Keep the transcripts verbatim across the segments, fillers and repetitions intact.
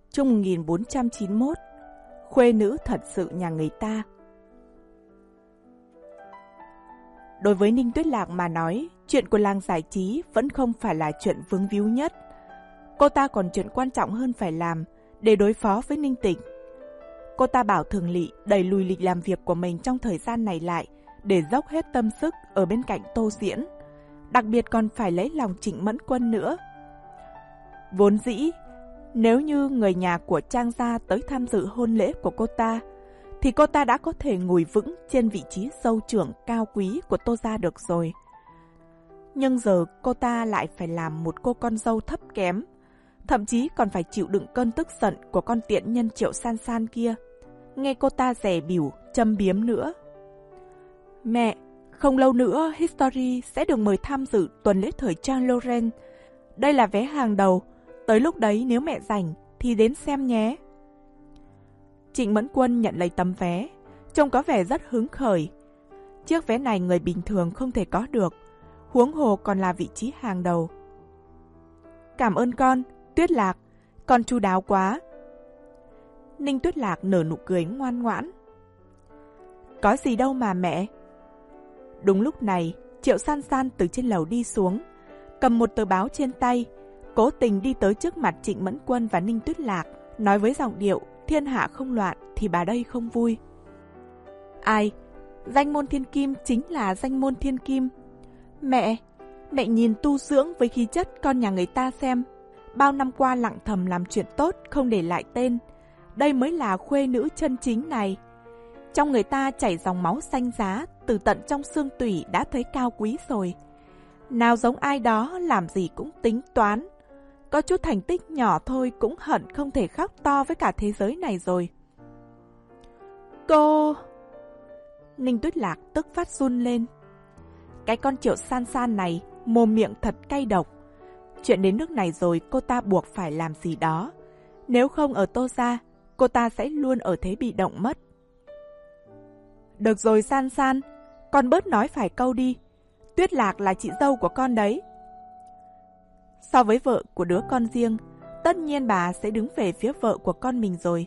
Chương một nghìn bốn trăm chín mươi mốt. Khuê nữ thật sự nhà người ta. Đối với Ninh Tuyết Lạc mà nói, chuyện của làng giải trí vẫn không phải là chuyện vướng víu nhất. Cô ta còn chuyện quan trọng hơn phải làm để đối phó với Ninh Tịch. Cô ta bảo Thường Lị đẩy lùi lịch làm việc của mình trong thời gian này lại để dốc hết tâm sức ở bên cạnh Tô Diễn. Đặc biệt còn phải lấy lòng Trịnh Mẫn Quân nữa. Vốn dĩ, nếu như người nhà của Trang gia tới tham dự hôn lễ của cô ta, thì cô ta đã có thể ngồi vững trên vị trí dâu trưởng cao quý của Tô gia được rồi. Nhưng giờ cô ta lại phải làm một cô con dâu thấp kém, thậm chí còn phải chịu đựng cơn tức giận của con tiện nhân Triệu San San kia. Nghe cô ta dè bỉu, châm biếm nữa. Mẹ, không lâu nữa History sẽ được mời tham dự tuần lễ thời trang Loren. Đây là vé hàng đầu, tới lúc đấy nếu mẹ rảnh thì đến xem nhé. Trịnh Mẫn Quân nhận lấy tấm vé, trông có vẻ rất hứng khởi. Chiếc vé này người bình thường không thể có được, huống hồ còn là vị trí hàng đầu. Cảm ơn con, Tuyết Lạc, con chu đáo quá. Ninh Tuyết Lạc nở nụ cười ngoan ngoãn. Có gì đâu mà mẹ. Đúng lúc này, Triệu San San từ trên lầu đi xuống, cầm một tờ báo trên tay, cố tình đi tới trước mặt Trịnh Mẫn Quân và Ninh Tuyết Lạc, nói với giọng điệu thiên hạ không loạn thì bà đây không vui. Ai? Danh môn thiên kim chính là danh môn thiên kim. Mẹ, mẹ nhìn tu dưỡng với khí chất con nhà người ta xem. Bao năm qua lặng thầm làm chuyện tốt không để lại tên. Đây mới là khuê nữ chân chính này. Trong người ta chảy dòng máu xanh giá, từ tận trong xương tủy đã thấy cao quý rồi. Nào giống ai đó làm gì cũng tính toán. Có chút thành tích nhỏ thôi cũng hận không thể khóc to với cả thế giới này rồi. Cô... Ninh Tuyết Lạc tức phát run lên. Cái con Triệu San San này mồm miệng thật cay độc. Chuyện đến nước này rồi cô ta buộc phải làm gì đó. Nếu không ở Tô gia, cô ta sẽ luôn ở thế bị động mất. Được rồi San San, con bớt nói phải câu đi. Tuyết Lạc là chị dâu của con đấy. So với vợ của đứa con riêng, tất nhiên bà sẽ đứng về phía vợ của con mình rồi.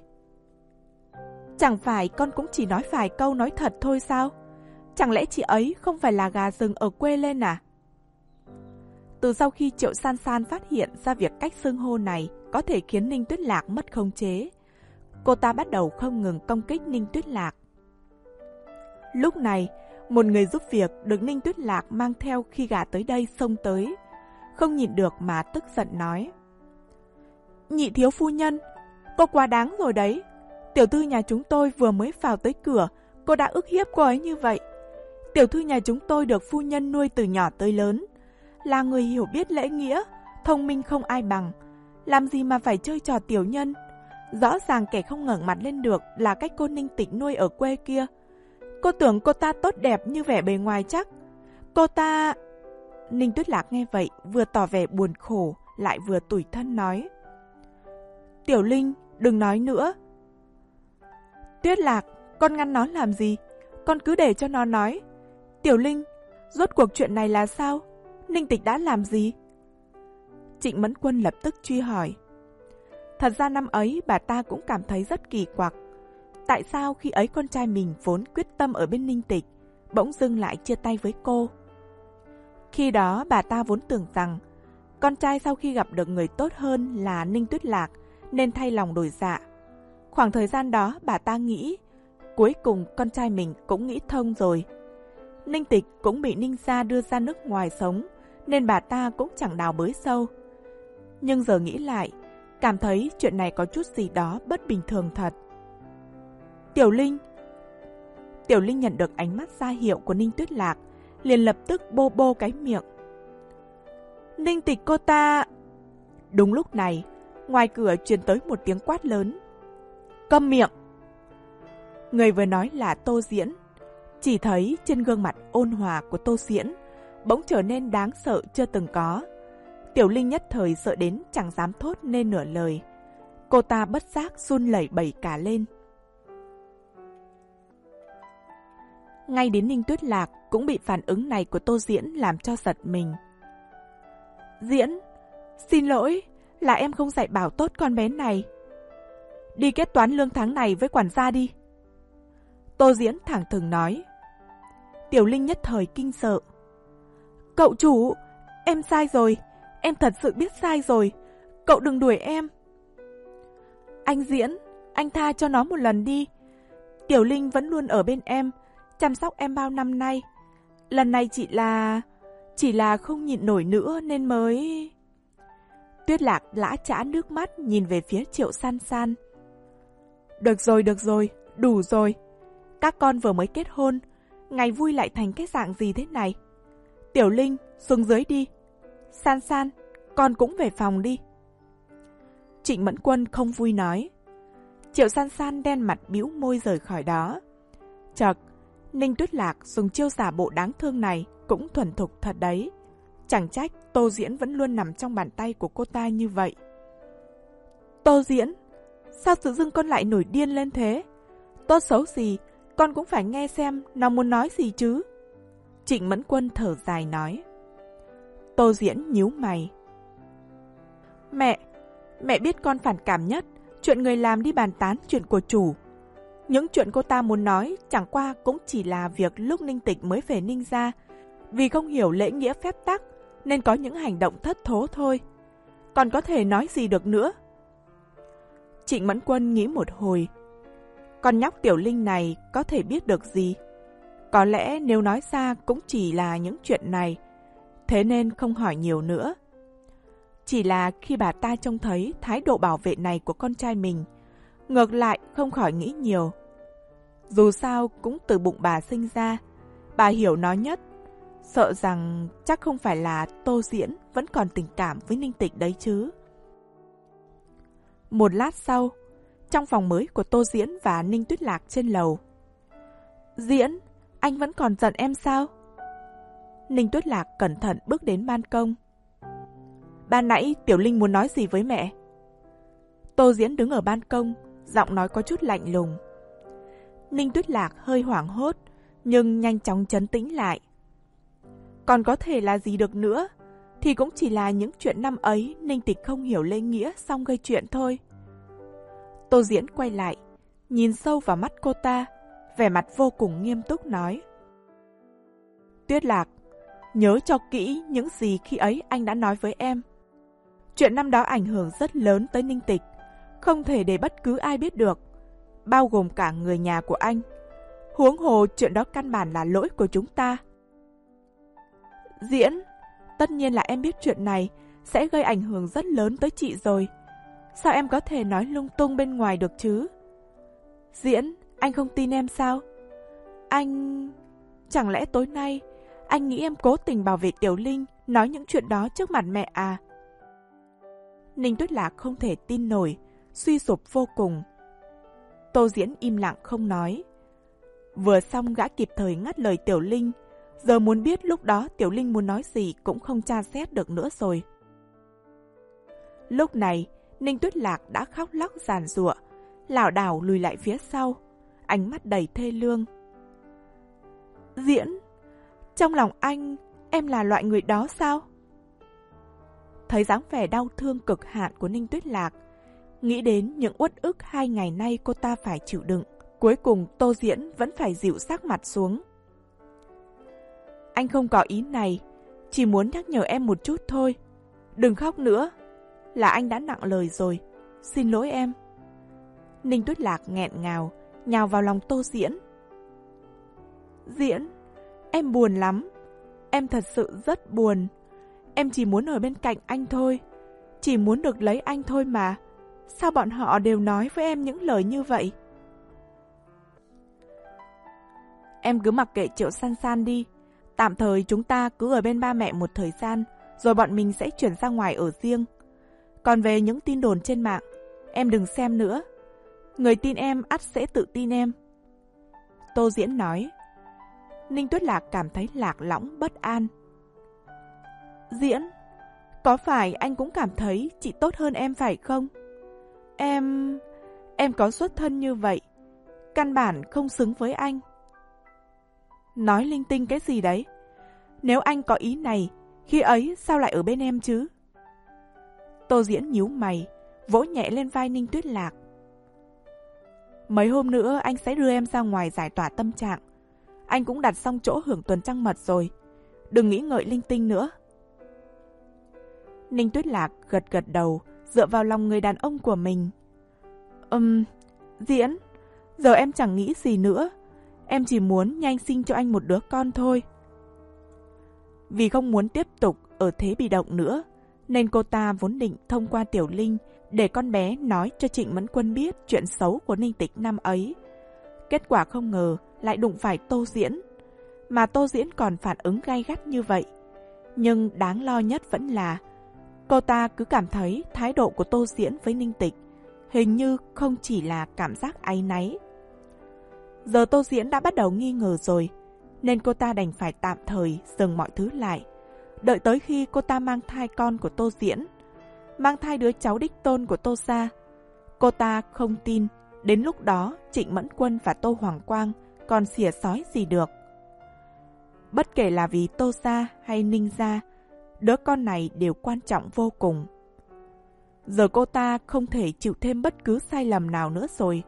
Chẳng phải con cũng chỉ nói vài câu nói thật thôi sao? Chẳng lẽ chị ấy không phải là gà rừng ở quê lên à? Từ sau khi Triệu San San phát hiện ra việc cách xưng hô này có thể khiến Ninh Tuyết Lạc mất khống chế, cô ta bắt đầu không ngừng công kích Ninh Tuyết Lạc. Lúc này, một người giúp việc được Ninh Tuyết Lạc mang theo khi gả tới đây xông tới, không nhịn được mà tức giận nói. Nhị thiếu phu nhân, cô quá đáng rồi đấy. Tiểu thư nhà chúng tôi vừa mới vào tới cửa, cô đã ức hiếp cô ấy như vậy. Tiểu thư nhà chúng tôi được phu nhân nuôi từ nhỏ tới lớn, là người hiểu biết lễ nghĩa, thông minh không ai bằng. Làm gì mà phải chơi trò tiểu nhân? Rõ ràng kẻ không ngẩng mặt lên được là cách cô Ninh Tịch nuôi ở quê kia. Cô tưởng cô ta tốt đẹp như vẻ bề ngoài chắc. Cô ta... Ninh Tuyết Lạc nghe vậy vừa tỏ vẻ buồn khổ lại vừa tủi thân nói. Tiểu Linh, đừng nói nữa. Tuyết Lạc, con ngăn nó làm gì? Con cứ để cho nó nói. Tiểu Linh, rốt cuộc chuyện này là sao? Ninh Tịch đã làm gì? Trịnh Mẫn Quân lập tức truy hỏi. Thật ra năm ấy bà ta cũng cảm thấy rất kỳ quặc. Tại sao khi ấy con trai mình vốn quyết tâm ở bên Ninh Tịch, bỗng dưng lại chia tay với cô? Khi đó bà ta vốn tưởng rằng con trai sau khi gặp được người tốt hơn là Ninh Tuyết Lạc nên thay lòng đổi dạ. Khoảng thời gian đó bà ta nghĩ cuối cùng con trai mình cũng nghĩ thông rồi. Ninh Tịch cũng bị Ninh gia đưa ra nước ngoài sống nên bà ta cũng chẳng đào bới sâu. Nhưng giờ nghĩ lại, cảm thấy chuyện này có chút gì đó bất bình thường thật. Tiểu Linh Tiểu Linh nhận được ánh mắt ra hiệu của Ninh Tuyết Lạc, liền lập tức bô bô cái miệng. Ninh Tịch cô ta... Đúng lúc này, ngoài cửa truyền tới một tiếng quát lớn. Câm miệng! Người vừa nói là Tô Diễn. Chỉ thấy trên gương mặt ôn hòa của Tô Diễn bỗng trở nên đáng sợ chưa từng có. Tiểu Linh nhất thời sợ đến chẳng dám thốt nên nửa lời. Cô ta bất giác run lẩy bẩy cả lên. Ngay đến Ninh Tuyết Lạc cũng bị phản ứng này của Tô Diễn làm cho giật mình. Diễn, xin lỗi, là em không dạy bảo tốt con bé này. Đi kết toán lương tháng này với quản gia đi. Tô Diễn thẳng thừng nói. Tiểu Linh nhất thời kinh sợ. Cậu chủ, em sai rồi, em thật sự biết sai rồi, cậu đừng đuổi em. Anh Diễn, anh tha cho nó một lần đi. Tiểu Linh vẫn luôn ở bên em, chăm sóc em bao năm nay. Lần này chỉ là... chỉ là không nhịn nổi nữa nên mới... Tuyết Lạc lã chã nước mắt nhìn về phía Triệu San San. Được rồi, được rồi, đủ rồi. Các con vừa mới kết hôn, ngày vui lại thành cái dạng gì thế này? Tiểu Linh, xuống dưới đi. San San, con cũng về phòng đi. Trịnh Mẫn Quân không vui nói. Triệu San San đen mặt bĩu môi rời khỏi đó. Chợt, Ninh Tuyết Lạc dùng chiêu giả bộ đáng thương này cũng thuần thục thật đấy. Chẳng trách Tô Diễn vẫn luôn nằm trong bàn tay của cô ta như vậy. Tô Diễn, sao tự dưng con lại nổi điên lên thế? Tốt xấu gì, con cũng phải nghe xem nó muốn nói gì chứ. Trịnh Mẫn Quân thở dài nói. Tô Diễn nhíu mày. Mẹ, mẹ biết con phản cảm nhất chuyện người làm đi bàn tán chuyện của chủ. Những chuyện cô ta muốn nói chẳng qua cũng chỉ là việc lúc Ninh Tịch mới về Ninh gia, vì không hiểu lễ nghĩa phép tắc nên có những hành động thất thố thôi. Còn có thể nói gì được nữa? Trịnh Mẫn Quân nghĩ một hồi. Con nhóc Tiểu Linh này có thể biết được gì? Có lẽ nếu nói ra cũng chỉ là những chuyện này, thế nên không hỏi nhiều nữa. Chỉ là khi bà ta trông thấy thái độ bảo vệ này của con trai mình, ngược lại không khỏi nghĩ nhiều. Dù sao cũng từ bụng bà sinh ra, bà hiểu nó nhất. Sợ rằng chắc không phải là Tô Diễn vẫn còn tình cảm với Ninh Tịch đấy chứ. Một lát sau, trong phòng mới của Tô Diễn và Ninh Tuyết Lạc trên lầu. Diễn, anh vẫn còn giận em sao? Ninh Tuyết Lạc cẩn thận bước đến ban công. Ban nãy Tiểu Linh muốn nói gì với mẹ? Tô Diễn đứng ở ban công, giọng nói có chút lạnh lùng. Ninh Tuyết Lạc hơi hoảng hốt, nhưng nhanh chóng trấn tĩnh lại. Còn có thể là gì được nữa, thì cũng chỉ là những chuyện năm ấy Ninh Tịch không hiểu lễ nghĩa xong gây chuyện thôi. Tô Diễn quay lại, nhìn sâu vào mắt cô ta, vẻ mặt vô cùng nghiêm túc nói. Tuyết Lạc, nhớ cho kỹ những gì khi ấy anh đã nói với em. Chuyện năm đó ảnh hưởng rất lớn tới Ninh Tịch, không thể để bất cứ ai biết được, bao gồm cả người nhà của anh. Huống hồ chuyện đó căn bản là lỗi của chúng ta. Diễn, tất nhiên là em biết chuyện này sẽ gây ảnh hưởng rất lớn tới chị rồi. Sao em có thể nói lung tung bên ngoài được chứ? Diễn, anh không tin em sao? Anh... Chẳng lẽ tối nay anh nghĩ em cố tình bảo vệ Tiểu Linh nói những chuyện đó trước mặt mẹ à? Ninh Tuyết Lạc không thể tin nổi, suy sụp vô cùng. Tô Diễn im lặng không nói. Vừa xong gã kịp thời ngắt lời Tiểu Linh, giờ muốn biết lúc đó Tiểu Linh muốn nói gì cũng không tra xét được nữa rồi. Lúc này, Ninh Tuyết Lạc đã khóc lóc giàn giụa, lảo đảo lùi lại phía sau, ánh mắt đầy thê lương. Diễn, trong lòng anh, em là loại người đó sao? Thấy dáng vẻ đau thương cực hạn của Ninh Tuyết Lạc, nghĩ đến những uất ức hai ngày nay cô ta phải chịu đựng, cuối cùng Tô Diễn vẫn phải dịu sắc mặt xuống. Anh không có ý này, chỉ muốn nhắc nhở em một chút thôi. Đừng khóc nữa, là anh đã nặng lời rồi, xin lỗi em. Ninh Tuyết Lạc nghẹn ngào, nhào vào lòng Tô Diễn. Diễn, em buồn lắm, em thật sự rất buồn. Em chỉ muốn ở bên cạnh anh thôi, chỉ muốn được lấy anh thôi mà. Sao bọn họ đều nói với em những lời như vậy? Em cứ mặc kệ Triệu San San đi. Tạm thời chúng ta cứ ở bên ba mẹ một thời gian, rồi bọn mình sẽ chuyển ra ngoài ở riêng. Còn về những tin đồn trên mạng, em đừng xem nữa. Người tin em ắt sẽ tự tin em. Tô Diễn nói. Ninh Tuyết Lạc cảm thấy lạc lõng bất an. Diễn, có phải anh cũng cảm thấy chị tốt hơn em phải không? Em... em có xuất thân như vậy, căn bản không xứng với anh. Nói linh tinh cái gì đấy? Nếu anh có ý này, khi ấy sao lại ở bên em chứ? Tô Diễn nhíu mày, vỗ nhẹ lên vai Ninh Tuyết Lạc. Mấy hôm nữa anh sẽ đưa em ra ngoài giải tỏa tâm trạng. Anh cũng đặt xong chỗ hưởng tuần trăng mật rồi. Đừng nghĩ ngợi linh tinh nữa. Ninh Tuyết Lạc gật gật đầu, dựa vào lòng người đàn ông của mình. Ừm, Diễn, giờ em chẳng nghĩ gì nữa. Em chỉ muốn nhanh sinh cho anh một đứa con thôi. Vì không muốn tiếp tục ở thế bị động nữa, nên cô ta vốn định thông qua Tiểu Linh để con bé nói cho Trịnh Mẫn Quân biết chuyện xấu của Ninh Tịch năm ấy. Kết quả không ngờ lại đụng phải Tô Diễn, mà Tô Diễn còn phản ứng gay gắt như vậy. Nhưng đáng lo nhất vẫn là cô ta cứ cảm thấy thái độ của Tô Diễn với Ninh Tịch hình như không chỉ là cảm giác áy náy. Giờ Tô Diễn đã bắt đầu nghi ngờ rồi, nên cô ta đành phải tạm thời dừng mọi thứ lại, đợi tới khi cô ta mang thai con của Tô Diễn, mang thai đứa cháu đích tôn của Tô gia. Cô ta không tin đến lúc đó Trịnh Mẫn Quân và Tô Hoàng Quang còn xỉa xói gì được. Bất kể là vì Tô gia hay Ninh gia, đứa con này đều quan trọng vô cùng. Giờ cô ta không thể chịu thêm bất cứ sai lầm nào nữa rồi.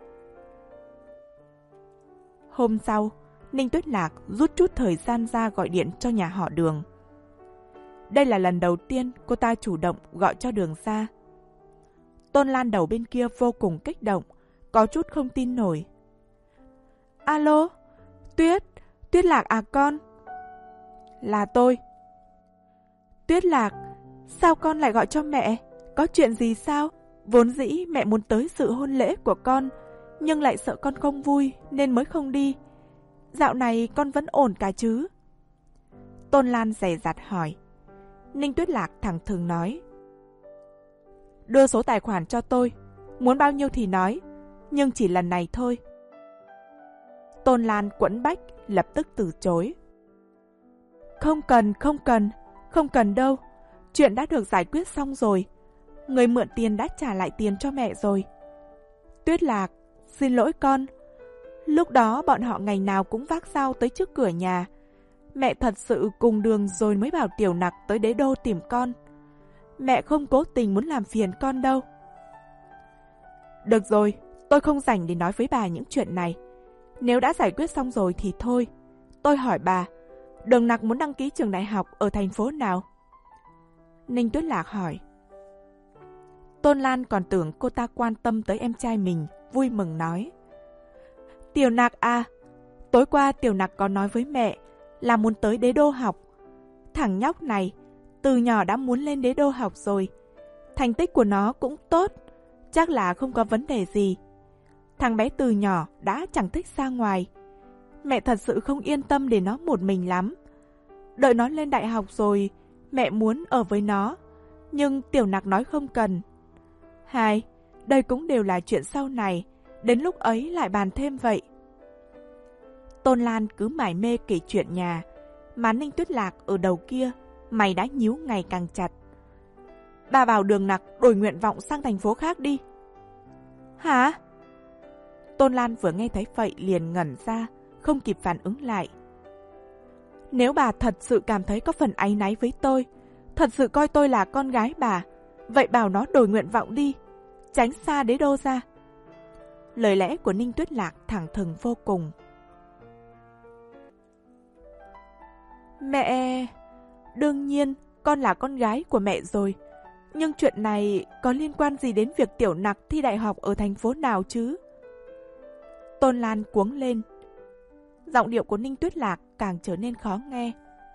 Hôm sau, Ninh Tuyết Lạc rút chút thời gian ra gọi điện cho nhà họ Đường. Đây là lần đầu tiên cô ta chủ động gọi cho Đường ra. Tôn Lan đầu bên kia vô cùng kích động, có chút không tin nổi. Alo, Tuyết, Tuyết Lạc à con? Là tôi. Tuyết Lạc, sao con lại gọi cho mẹ? Có chuyện gì sao? Vốn dĩ mẹ muốn tới sự hôn lễ của con, nhưng lại sợ con không vui nên mới không đi. Dạo này con vẫn ổn cả chứ? Tôn Lan dè dặt hỏi. Ninh Tuyết Lạc thẳng thừng nói. Đưa số tài khoản cho tôi, muốn bao nhiêu thì nói, nhưng chỉ lần này thôi. Tôn Lan quẫn bách lập tức từ chối. Không cần, không cần, không cần đâu. Chuyện đã được giải quyết xong rồi. Người mượn tiền đã trả lại tiền cho mẹ rồi. Tuyết Lạc, xin lỗi con. Lúc đó bọn họ ngày nào cũng vác dao tới trước cửa nhà. Mẹ thật sự cùng Đường rồi mới bảo Tiểu Nặc tới Đế Đô tìm con. Mẹ không cố tình muốn làm phiền con đâu. Được rồi, tôi không rảnh để nói với bà những chuyện này. Nếu đã giải quyết xong rồi thì thôi. Tôi hỏi bà, Đường Nặc muốn đăng ký trường đại học ở thành phố nào? Ninh Tuyết Lạc hỏi. Tôn Lan còn tưởng cô ta quan tâm tới em trai mình, vui mừng nói. Tiểu Nặc à, tối qua Tiểu Nặc có nói với mẹ là muốn tới Đế Đô học. Thằng nhóc này từ nhỏ đã muốn lên Đế Đô học rồi. Thành tích của nó cũng tốt, chắc là không có vấn đề gì. Thằng bé từ nhỏ đã chẳng thích ra ngoài. Mẹ thật sự không yên tâm để nó một mình lắm. Đợi nó lên đại học rồi, mẹ muốn ở với nó. Nhưng Tiểu Nặc nói không cần. Hai, đây cũng đều là chuyện sau này, đến lúc ấy lại bàn thêm vậy. Tôn Lan cứ mải mê kể chuyện nhà, mà Ninh Tuyết Lạc ở đầu kia, mày đã nhíu ngày càng chặt. Bà bảo Đường Nặc đổi nguyện vọng sang thành phố khác đi. Hả? Tôn Lan vừa nghe thấy vậy liền ngẩn ra, không kịp phản ứng lại. Nếu bà thật sự cảm thấy có phần áy náy với tôi, thật sự coi tôi là con gái bà, vậy bảo nó đổi nguyện vọng đi, tránh xa Đế Đô ra. Lời lẽ của Ninh Tuyết Lạc thẳng thừng vô cùng. Mẹ... Đương nhiên, con là con gái của mẹ rồi. Nhưng chuyện này có liên quan gì đến việc Tiểu Nặc thi đại học ở thành phố nào chứ? Tôn Lan cuống lên. Giọng điệu của Ninh Tuyết Lạc càng trở nên khó nghe.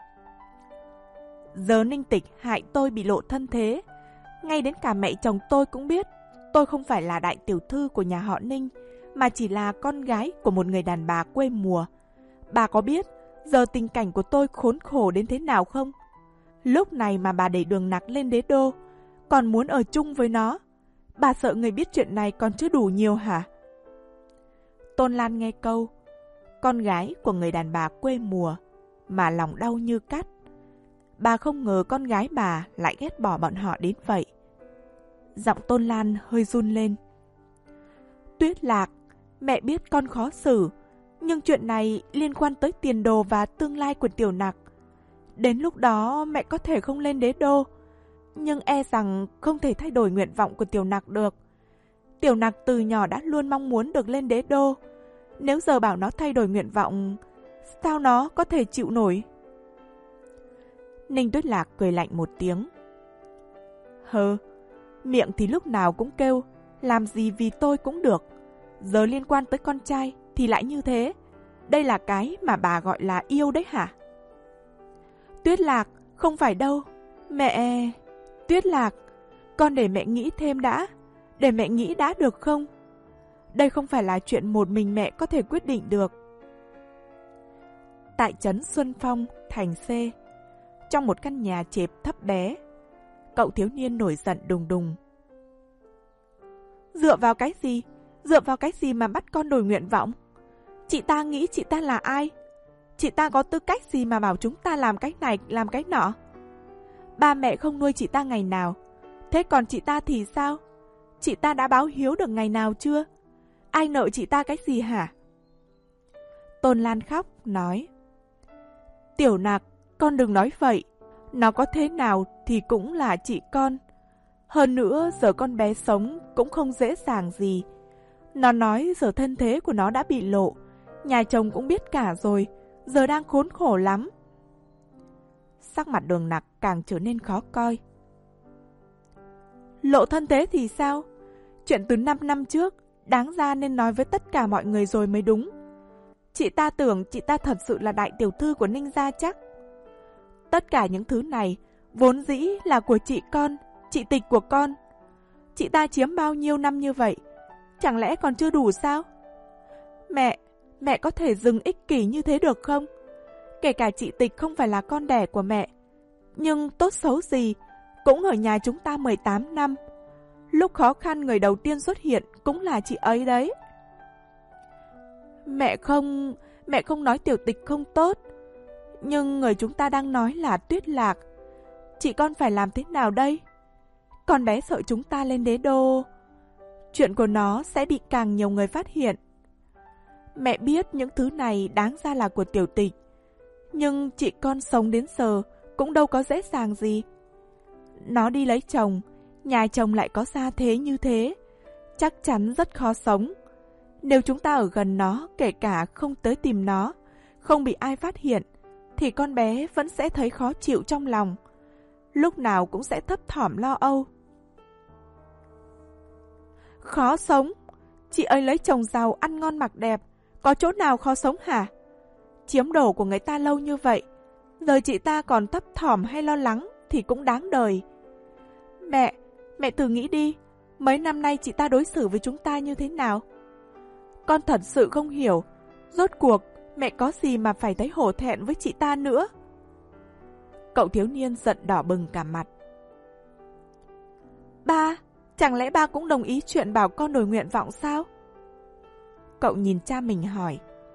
Giờ Ninh Tịch hại tôi bị lộ thân thế. Ngay đến cả mẹ chồng tôi cũng biết tôi không phải là đại tiểu thư của nhà họ Ninh, mà chỉ là con gái của một người đàn bà quê mùa. Bà có biết giờ tình cảnh của tôi khốn khổ đến thế nào không? Lúc này mà bà đẩy Đường Nặc lên Đế Đô, còn muốn ở chung với nó. Bà sợ người biết chuyện này còn chưa đủ nhiều hả? Tôn Lan nghe câu con gái của người đàn bà quê mùa mà lòng đau như cắt. Bà không ngờ con gái bà lại ghét bỏ bọn họ đến vậy. Giọng Tôn Lan hơi run lên. Tuyết Lạc, mẹ biết con khó xử, nhưng chuyện này liên quan tới tiền đồ và tương lai của Tiểu Nặc. Đến lúc đó mẹ có thể không lên Đế Đô, nhưng e rằng không thể thay đổi nguyện vọng của Tiểu Nặc được. Tiểu Nặc từ nhỏ đã luôn mong muốn được lên đế đô. Nếu giờ bảo nó thay đổi nguyện vọng, sao nó có thể chịu nổi? Ninh Tuyết Lạc cười lạnh một tiếng. Hừ, miệng thì lúc nào cũng kêu, làm gì vì tôi cũng được. Giờ liên quan tới con trai thì lại như thế. Đây là cái mà bà gọi là yêu đấy hả? Tuyết Lạc, không phải đâu. Mẹ... Tuyết Lạc, con để mẹ nghĩ thêm đã. Để mẹ nghĩ đã được không? Đây không phải là chuyện một mình mẹ có thể quyết định được. Tại trấn Xuân Phong, thành C, trong một căn nhà chẹp thấp bé, cậu thiếu niên nổi giận đùng đùng. Dựa vào cái gì? Dựa vào cái gì mà bắt con đổi nguyện vọng? Chị ta nghĩ chị ta là ai? Chị ta có tư cách gì mà bảo chúng ta làm cái này, làm cái nọ? Ba mẹ không nuôi chị ta ngày nào. Thế còn chị ta thì sao? Chị ta đã báo hiếu được ngày nào chưa? Ai nợ chị ta cái gì hả? Tôn Lan khóc, nói. Tiểu Nặc, con đừng nói vậy. Nó có thế nào thì cũng là chị con. Hơn nữa, giờ con bé sống cũng không dễ dàng gì. Nó nói giờ thân thế của nó đã bị lộ. Nhà chồng cũng biết cả rồi. Giờ đang khốn khổ lắm. Sắc mặt Đường Nặc càng trở nên khó coi. Lộ thân thế thì sao? Chuyện từ năm năm trước, đáng ra nên nói với tất cả mọi người rồi mới đúng. Chị ta tưởng chị ta thật sự là đại tiểu thư của Ninh gia chắc. Tất cả những thứ này vốn dĩ là của chị con, chị Tịch của con. Chị ta chiếm bao nhiêu năm như vậy, chẳng lẽ còn chưa đủ sao? Mẹ, mẹ có thể dừng ích kỷ như thế được không? Kể cả chị Tịch không phải là con đẻ của mẹ, nhưng tốt xấu gì cũng ở nhà chúng ta mười tám năm. Lúc khó khăn người đầu tiên xuất hiện cũng là chị ấy đấy. Mẹ không, mẹ không nói Tiểu Tịch không tốt, nhưng người chúng ta đang nói là Tuyết Lạc. Chị con phải làm thế nào đây? Con bé sợ chúng ta lên đế đô, chuyện của nó sẽ bị càng nhiều người phát hiện. Mẹ biết những thứ này đáng ra là của Tiểu Tịch, nhưng chị con sống đến giờ cũng đâu có dễ dàng gì. Nó đi lấy chồng, nhà chồng lại có gia thế như thế, chắc chắn rất khó sống. Nếu chúng ta ở gần nó, kể cả không tới tìm nó, không bị ai phát hiện, thì con bé vẫn sẽ thấy khó chịu trong lòng, lúc nào cũng sẽ thấp thỏm lo âu. Khó sống? Chị ấy lấy chồng giàu, ăn ngon mặc đẹp, có chỗ nào khó sống hả? Chiếm đồ của người ta lâu như vậy, giờ chị ta còn thấp thỏm hay lo lắng thì cũng đáng đời. Mẹ, mẹ thử nghĩ đi, mấy năm nay chị ta đối xử với chúng ta như thế nào? Con thật sự không hiểu, rốt cuộc mẹ có gì mà phải thấy hổ thẹn với chị ta nữa? Cậu thiếu niên giận đỏ bừng cả mặt. Ba, chẳng lẽ ba cũng đồng ý chuyện bảo con đổi nguyện vọng sao? Cậu nhìn cha mình hỏi.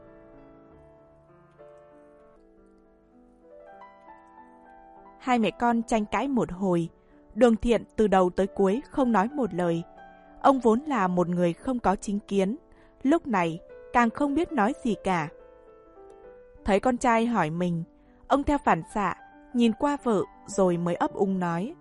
Hai mẹ con tranh cãi một hồi. Đường Thiện từ đầu tới cuối không nói một lời. Ông vốn là một người không có chính kiến, lúc này càng không biết nói gì cả. Thấy con trai hỏi mình, ông theo phản xạ nhìn qua vợ rồi mới ấp úng nói.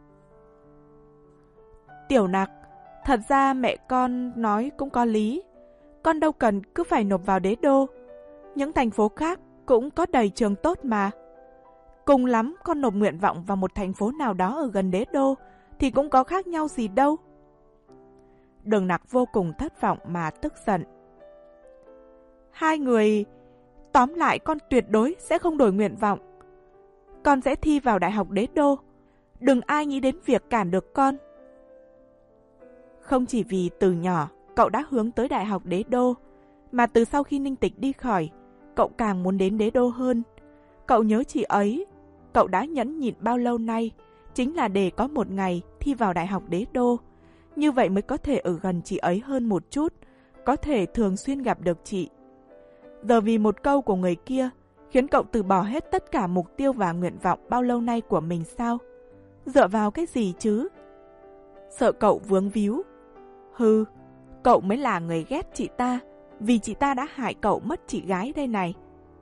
Tiểu Nặc, thật ra mẹ con nói cũng có lý. Con đâu cần cứ phải nộp vào đế đô. Những thành phố khác cũng có đầy trường tốt mà. Cùng lắm con nộp nguyện vọng vào một thành phố nào đó ở gần đế đô thì cũng có khác nhau gì đâu. Đường Nặc vô cùng thất vọng mà tức giận. Hai người... Tóm lại con tuyệt đối sẽ không đổi nguyện vọng. Con sẽ thi vào đại học đế đô. Đừng ai nghĩ đến việc cản được con. Không chỉ vì từ nhỏ cậu đã hướng tới đại học đế đô, mà từ sau khi Ninh Tịch đi khỏi, cậu càng muốn đến đế đô hơn. Cậu nhớ chị ấy, cậu đã nhẫn nhịn bao lâu nay, chính là để có một ngày thi vào đại học đế đô. Như vậy mới có thể ở gần chị ấy hơn một chút, có thể thường xuyên gặp được chị. Giờ vì một câu của người kia, khiến cậu từ bỏ hết tất cả mục tiêu và nguyện vọng bao lâu nay của mình sao? Dựa vào cái gì chứ? Sợ cậu vướng víu. Hừ, cậu mới là người ghét chị ta, vì chị ta đã hại cậu mất chị gái đây này.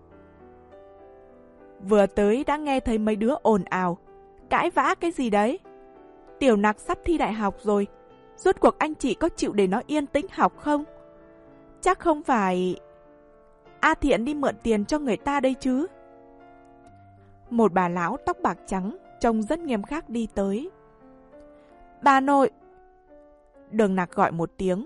Vừa tới đã nghe thấy mấy đứa ồn ào, cãi vã cái gì đấy. Tiểu Nặc sắp thi đại học rồi, Rốt cuộc anh chị có chịu để nó yên tĩnh học không? Chắc không phải A Thiện đi mượn tiền cho người ta đây chứ? Một bà lão tóc bạc trắng, trông rất nghiêm khắc đi tới. Bà nội! Đường Nặc gọi một tiếng.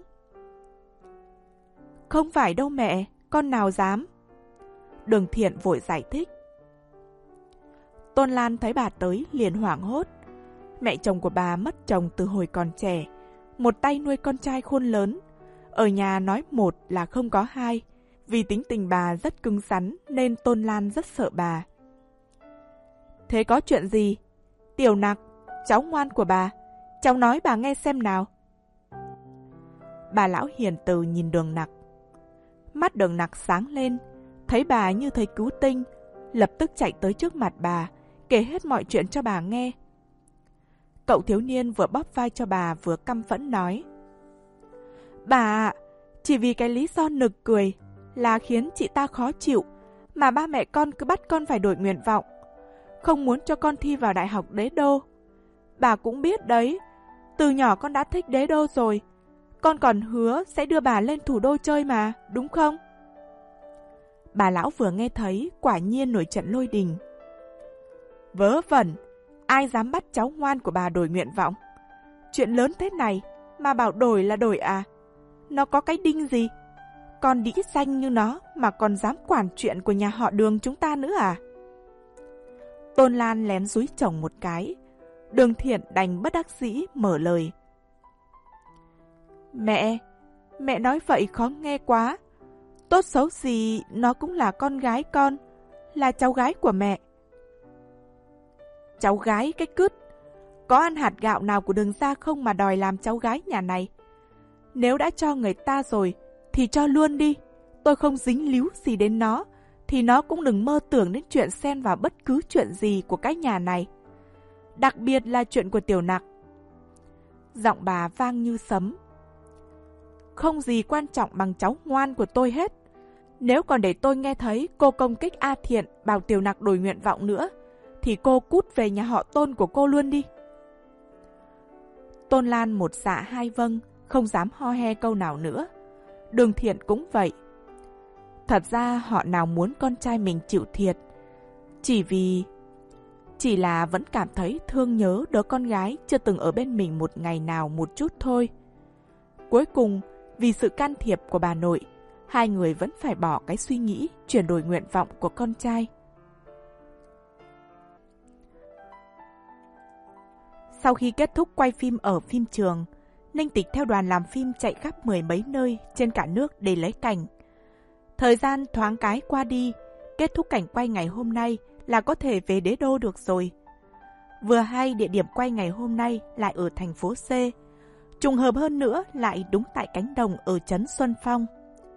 Không phải đâu mẹ, con nào dám. Đường Thiện vội giải thích. Tôn Lan thấy bà tới liền hoảng hốt. Mẹ chồng của bà mất chồng từ hồi còn trẻ, một tay nuôi con trai khôn lớn. Ở nhà nói một là không có hai, vì tính tình bà rất cứng rắn nên Tôn Lan rất sợ bà. Thế có chuyện gì? Tiểu Nặc, cháu ngoan của bà, cháu nói bà nghe xem nào. Bà lão hiền từ nhìn Đường Nặc. Mắt Đường Nặc sáng lên, thấy bà như thấy cứu tinh, lập tức chạy tới trước mặt bà, kể hết mọi chuyện cho bà nghe. Cậu thiếu niên vừa bóp vai cho bà vừa căm phẫn nói. Bà ạ, chỉ vì cái lý do nực cười là khiến chị ta khó chịu, mà ba mẹ con cứ bắt con phải đổi nguyện vọng, không muốn cho con thi vào đại học Đế Đô. Bà cũng biết đấy, từ nhỏ con đã thích Đế Đô rồi, con còn hứa sẽ đưa bà lên thủ đô chơi mà, đúng không? Bà lão vừa nghe thấy, quả nhiên nổi trận lôi đình. Vớ vẩn, ai dám bắt cháu ngoan của bà đổi nguyện vọng? Chuyện lớn thế này mà bảo đổi là đổi à? Nó có cái đinh gì? Con đĩ danh như nó mà còn dám quản chuyện của nhà họ Đường chúng ta nữa à? Tôn Lan lén dúi chồng một cái. Đường Thiện đành bất đắc dĩ mở lời. Mẹ, mẹ nói vậy khó nghe quá. Tốt xấu gì nó cũng là con gái con, là cháu gái của mẹ. Cháu gái cái cứt, có ăn hạt gạo nào của Đường gia không mà đòi làm cháu gái nhà này? Nếu đã cho người ta rồi thì cho luôn đi. Tôi không dính líu gì đến nó, thì nó cũng đừng mơ tưởng đến chuyện xen vào bất cứ chuyện gì của cái nhà này. Đặc biệt là chuyện của Tiểu Nặc. Giọng bà vang như sấm. Không gì quan trọng bằng cháu ngoan của tôi hết. Nếu còn để tôi nghe thấy cô công kích A Thiện bảo Tiểu Nặc đổi nguyện vọng nữa, thì cô cút về nhà họ Tôn của cô luôn đi. Tôn Lan một dạ hai vâng, không dám ho he câu nào nữa. Đường Thiện cũng vậy. Thật ra họ nào muốn con trai mình chịu thiệt, chỉ vì... Chỉ là vẫn cảm thấy thương nhớ đứa con gái chưa từng ở bên mình một ngày nào một chút thôi. Cuối cùng, vì sự can thiệp của bà nội, hai người vẫn phải bỏ cái suy nghĩ chuyển đổi nguyện vọng của con trai. Sau khi kết thúc quay phim ở phim trường, Ninh Tịch theo đoàn làm phim chạy khắp mười mấy nơi trên cả nước để lấy cảnh. Thời gian thoáng cái qua đi, kết thúc cảnh quay ngày hôm nay là có thể về Đế Đô được rồi. Vừa hay địa điểm quay ngày hôm nay lại ở thành phố C, trùng hợp hơn nữa lại đúng tại cánh đồng ở trấn Xuân Phong.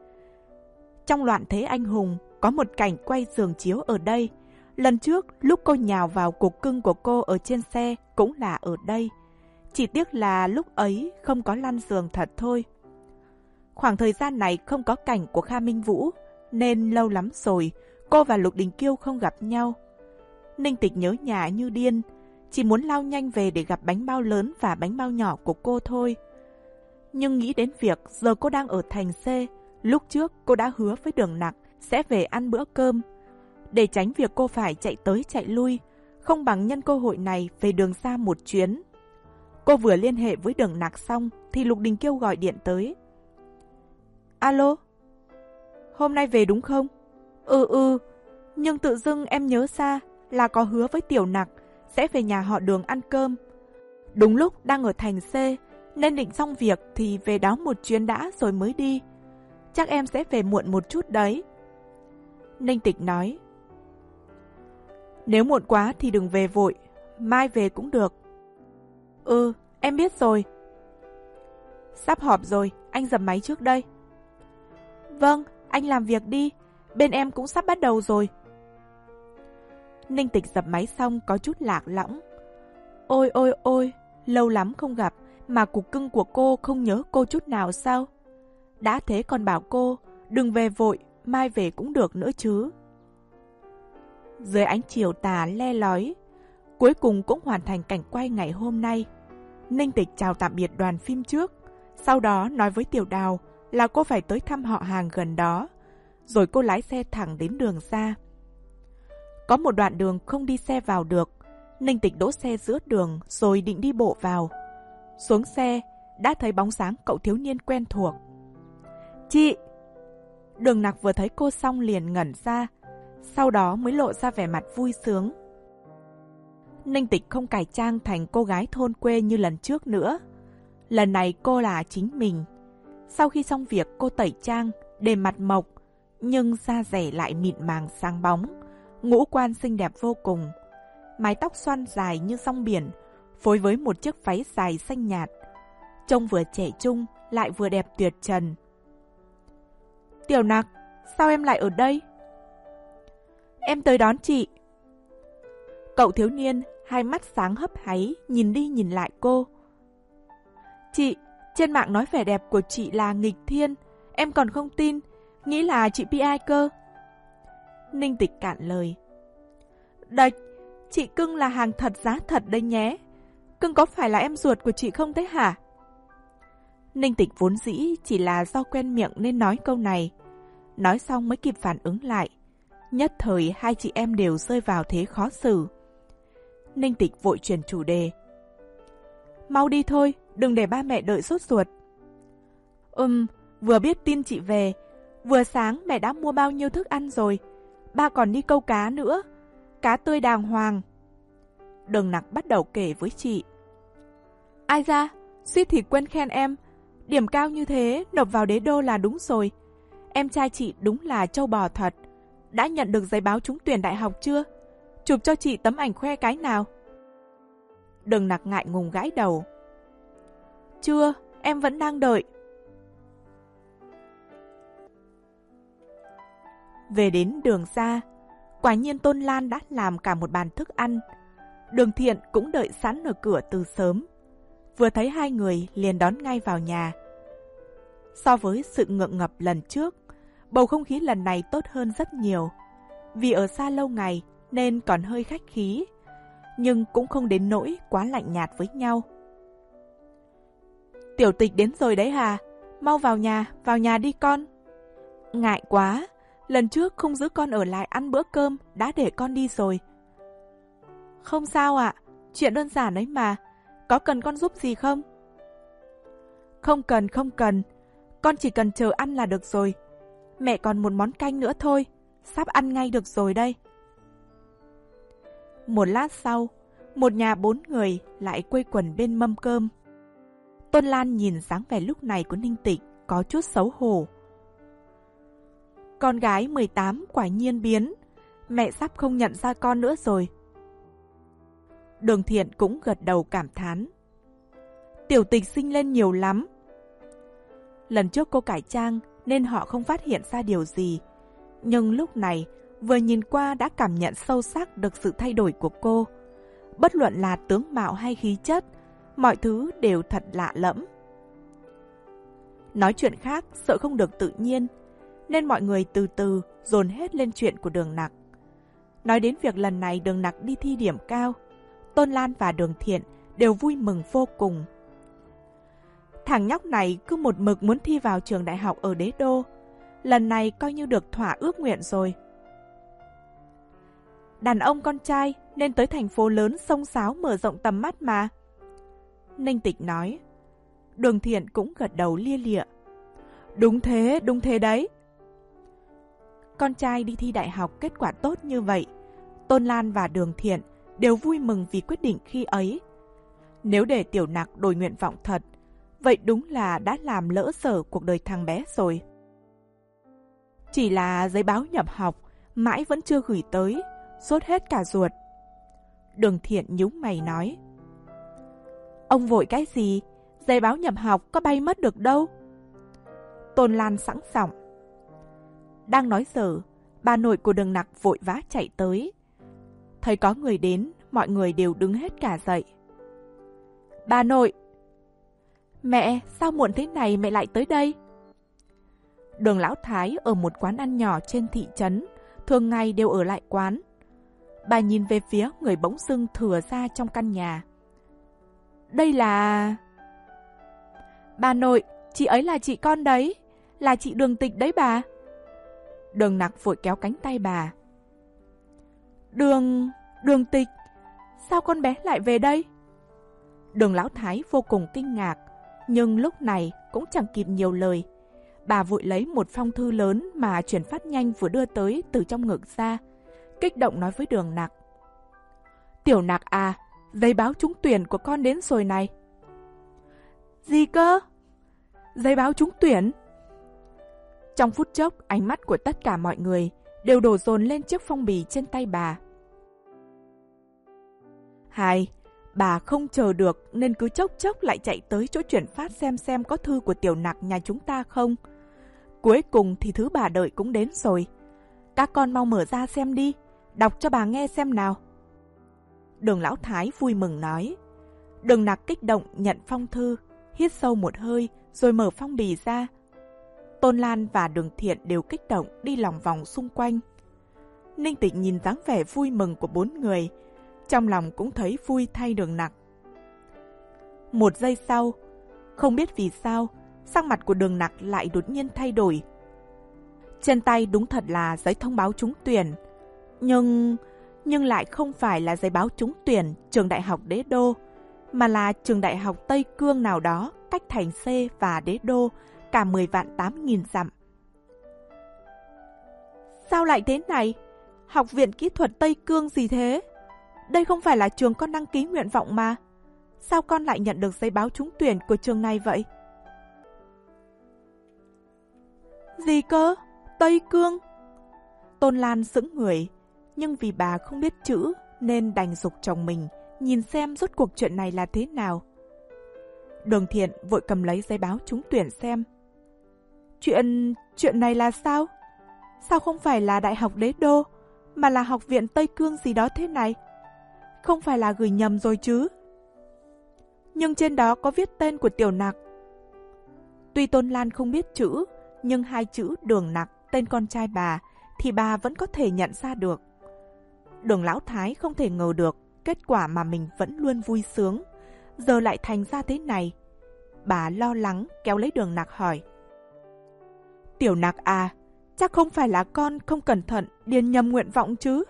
Trong Loạn Thế Anh Hùng có một cảnh quay giường chiếu ở đây. Lần trước lúc cô nhào vào cục cưng của cô ở trên xe cũng là ở đây. Chỉ tiếc là lúc ấy không có lăn giường thật thôi. Khoảng thời gian này không có cảnh của Kha Minh Vũ, nên lâu lắm rồi cô và Lục Đình Kiêu không gặp nhau. Ninh Tịch nhớ nhà như điên, chỉ muốn lao nhanh về để gặp bánh bao lớn và bánh bao nhỏ của cô thôi. Nhưng nghĩ đến việc giờ cô đang ở thành C, lúc trước cô đã hứa với Đường Nặc sẽ về ăn bữa cơm. Để tránh việc cô phải chạy tới chạy lui, không bằng nhân cơ hội này về Đường xa một chuyến. Cô vừa liên hệ với Đường Nặc xong thì Lục Đình Kiêu gọi điện tới. Alo? Hôm nay về đúng không? Ừ ừ, nhưng tự dưng em nhớ ra là có hứa với Tiểu Nặc sẽ về nhà họ Đường ăn cơm. Đúng lúc đang ở thành C, nên định xong việc thì về đó một chuyến đã rồi mới đi. Chắc em sẽ về muộn một chút đấy. Ninh Tịch nói. Nếu muộn quá thì đừng về vội, mai về cũng được. Ừ, em biết rồi. Sắp họp rồi, anh dập máy trước đây. Vâng, anh làm việc đi, bên em cũng sắp bắt đầu rồi. Ninh Tịch dập máy xong có chút lạc lõng. Ôi ôi ôi, lâu lắm không gặp mà cục cưng của cô không nhớ cô chút nào sao? Đã thế còn bảo cô đừng về vội, mai về cũng được nữa chứ. Dưới ánh chiều tà le lói, cuối cùng cũng hoàn thành cảnh quay ngày hôm nay. Ninh Tịch chào tạm biệt đoàn phim trước, sau đó nói với Tiểu Đào là cô phải tới thăm họ hàng gần đó, rồi cô lái xe thẳng đến đường ra. Có một đoạn đường không đi xe vào được, Ninh Tịch đỗ xe giữa đường rồi định đi bộ vào. Xuống xe, đã thấy bóng dáng cậu thiếu niên quen thuộc. Chị! Đường Nặc vừa thấy cô xong liền ngẩn ra, sau đó mới lộ ra vẻ mặt vui sướng. Ninh Tịch không cải trang thành cô gái thôn quê như lần trước nữa. Lần này cô là chính mình. Sau khi xong việc cô tẩy trang, để mặt mộc, nhưng da dẻ lại mịn màng sáng bóng, ngũ quan xinh đẹp vô cùng. Mái tóc xoăn dài như sóng biển, phối với một chiếc váy dài xanh nhạt, trông vừa trẻ trung lại vừa đẹp tuyệt trần. Tiểu Nặc, sao em lại ở đây? Em tới đón chị. Cậu thiếu niên hai mắt sáng hấp háy nhìn đi nhìn lại cô. Chị, trên mạng nói vẻ đẹp của chị là nghịch thiên, em còn không tin, nghĩ là chị pi ai cơ. Ninh Tịch cạn lời. Đạch, chị cưng là hàng thật giá thật đấy nhé. Cưng có phải là em ruột của chị không thế hả? Ninh Tịch vốn dĩ chỉ là do quen miệng nên nói câu này. Nói xong mới kịp phản ứng lại. Nhất thời hai chị em đều rơi vào thế khó xử. Ninh Tịch vội chuyển chủ đề. Mau đi thôi, đừng để ba mẹ đợi sốt ruột. Ừm, vừa biết tin chị về, vừa sáng mẹ đã mua bao nhiêu thức ăn rồi. Ba còn đi câu cá nữa, cá tươi đàng hoàng. Đường Nặc bắt đầu kể với chị. Ai ra, suýt thì quên khen em. Điểm cao như thế, nộp vào đế đô là đúng rồi. Em trai chị đúng là trâu bò thật. Đã nhận được giấy báo trúng tuyển đại học chưa? Chụp cho chị tấm ảnh khoe cái nào. Đường Nặc ngại ngùng gãi đầu. Chưa, em vẫn đang đợi. Về đến đường ra, quả nhiên Tôn Lan đã làm cả một bàn thức ăn. Đường Thiện cũng đợi sẵn ở cửa từ sớm. Vừa thấy hai người liền đón ngay vào nhà. So với sự ngượng ngập lần trước, bầu không khí lần này tốt hơn rất nhiều. Vì ở xa lâu ngày nên còn hơi khách khí, nhưng cũng không đến nỗi quá lạnh nhạt với nhau. Tiểu Tịch đến rồi đấy hà, mau vào nhà, vào nhà đi con. Ngại quá, lần trước không giữ con ở lại ăn bữa cơm, đã để con đi rồi. Không sao ạ, chuyện đơn giản ấy mà, có cần con giúp gì không? Không cần, không cần, con chỉ cần chờ ăn là được rồi. Mẹ còn một món canh nữa thôi, sắp ăn ngay được rồi đây. Một lát sau, một nhà bốn người lại quây quần bên mâm cơm. Tôn Lan nhìn dáng vẻ lúc này của Ninh Tịch có chút xấu hổ. Con gái mười tám quả nhiên biến, mẹ sắp không nhận ra con nữa rồi. Đường Thiện cũng gật đầu cảm thán. Tiểu Tịch xinh lên nhiều lắm. Lần trước cô cải trang nên họ không phát hiện ra điều gì. Nhưng lúc này, vừa nhìn qua đã cảm nhận sâu sắc được sự thay đổi của cô. Bất luận là tướng mạo hay khí chất, mọi thứ đều thật lạ lẫm. Nói chuyện khác sợ không được tự nhiên, nên mọi người từ từ dồn hết lên chuyện của Đường Nặc. Nói đến việc lần này Đường Nặc đi thi điểm cao, Tôn Lan và Đường Thiện đều vui mừng vô cùng. Thằng nhóc này cứ một mực muốn thi vào trường đại học ở đế đô, lần này coi như được thỏa ước nguyện rồi. Đàn ông con trai nên tới thành phố lớn xông xáo mở rộng tầm mắt mà. Ninh Tịch nói. Đường Thiện cũng gật đầu lia lịa. Đúng thế, đúng thế đấy. Con trai đi thi đại học kết quả tốt như vậy, Tôn Lan và Đường Thiện đều vui mừng vì quyết định khi ấy. Nếu để Tiểu Nặc đổi nguyện vọng thật, vậy đúng là đã làm lỡ dở cuộc đời thằng bé rồi. Chỉ là giấy báo nhập học mãi vẫn chưa gửi tới, sốt hết cả ruột. Đường Thiện nhíu mày nói. Ông vội cái gì? Giấy báo nhập học có bay mất được đâu. Tôn Lan sẵn giọng. Đang nói dở, bà nội của Đường Nặc vội vã chạy tới. Thấy có người đến, mọi người đều đứng hết cả dậy. Bà nội! Mẹ, sao muộn thế này mẹ lại tới đây? Đường Lão Thái ở một quán ăn nhỏ trên thị trấn, thường ngày đều ở lại quán. Bà nhìn về phía người bỗng dưng thừa ra trong căn nhà. đây là... Bà nội, chị ấy là chị con đấy, là chị Đường Tịch đấy bà. Đường Nặc vội kéo cánh tay bà. Đường... Đường Tịch, sao con bé lại về đây? Đường Lão Thái vô cùng kinh ngạc, nhưng lúc này cũng chẳng kịp nhiều lời. Bà vội lấy một phong thư lớn mà chuyển phát nhanh vừa đưa tới từ trong ngực ra, kích động nói với Đường Nặc. Tiểu Nặc à, giấy báo trúng tuyển của con đến rồi này. Gì cơ? Giấy báo trúng tuyển? Trong phút chốc, ánh mắt của tất cả mọi người đều đổ dồn lên chiếc phong bì trên tay bà. Hai, bà không chờ được nên cứ chốc chốc lại chạy tới chỗ chuyển phát xem xem có thư của Tiểu Nặc nhà chúng ta không. Cuối cùng thì thứ bà đợi cũng đến rồi. Các con mau mở ra xem đi, đọc cho bà nghe xem nào. Đường Lão Thái vui mừng nói. Đường Nặc kích động nhận phong thư, hít sâu một hơi rồi mở phong bì ra. Tôn Lan và Đường Thiện đều kích động đi lòng vòng xung quanh. Ninh Tịch nhìn dáng vẻ vui mừng của bốn người, trong lòng cũng thấy vui thay Đường Nặc. Một giây sau, không biết vì sao, sắc mặt của Đường Nặc lại đột nhiên thay đổi. Trên tay đúng thật là giấy thông báo trúng tuyển, nhưng nhưng lại không phải là giấy báo trúng tuyển trường đại học Đế Đô, mà là trường đại học Tây Cương nào đó cách thành C và Đế Đô cả mười vạn tám nghìn dặm. Sao lại thế này? Học viện kỹ thuật Tây Cương gì thế? Đây không phải là trường con đăng ký nguyện vọng mà. Sao con lại nhận được giấy báo trúng tuyển của trường này vậy? Gì cơ? Tây Cương? Tôn Lan sững người, nhưng vì bà không biết chữ nên đành giục chồng mình nhìn xem rốt cuộc chuyện này là thế nào. Đường Thiện vội cầm lấy giấy báo trúng tuyển xem. Chuyện... chuyện này là sao? Sao không phải là Đại học Đế Đô, mà là Học viện Tây Cương gì đó thế này? Không phải là gửi nhầm rồi chứ? Nhưng trên đó có viết tên của Tiểu Nặc. Tuy Tôn Lan không biết chữ, nhưng hai chữ Đường Nặc, tên con trai bà, thì bà vẫn có thể nhận ra được. Đường Lão Thái không thể ngờ được kết quả mà mình vẫn luôn vui sướng, giờ lại thành ra thế này. Bà lo lắng kéo lấy Đường Nặc hỏi. Tiểu Nặc à, chắc không phải là con không cẩn thận điền nhầm nguyện vọng chứ?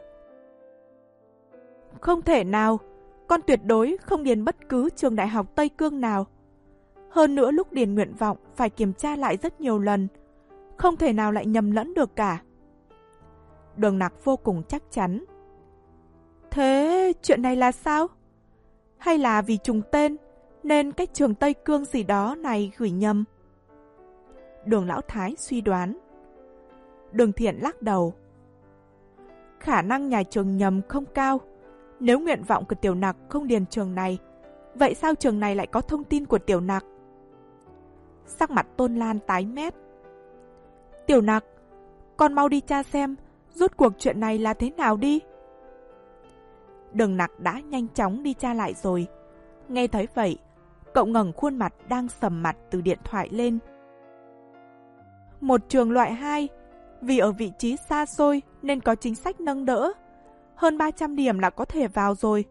Không thể nào, con tuyệt đối không điền bất cứ trường đại học Tây Cương nào. Hơn nữa lúc điền nguyện vọng phải kiểm tra lại rất nhiều lần, không thể nào lại nhầm lẫn được cả. Đường Nặc vô cùng chắc chắn. Thế chuyện này là sao? Hay là vì trùng tên nên cái trường Tây Cương gì đó này gửi nhầm? Đường Lão Thái suy đoán. Đường Thiện lắc đầu. Khả năng nhà trường nhầm không cao. Nếu nguyện vọng của Tiểu Nặc không điền trường này, vậy sao trường này lại có thông tin của Tiểu Nặc? Sắc mặt Tôn Lan tái mét. Tiểu Nặc, con mau đi tra xem rốt cuộc chuyện này là thế nào đi. Đường Nặc đã nhanh chóng đi tra lại rồi. Nghe thấy vậy, cậu ngẩng khuôn mặt đang sầm mặt từ điện thoại lên. Một trường loại hai, vì ở vị trí xa xôi nên có chính sách nâng đỡ. Hơn ba trăm điểm là có thể vào rồi.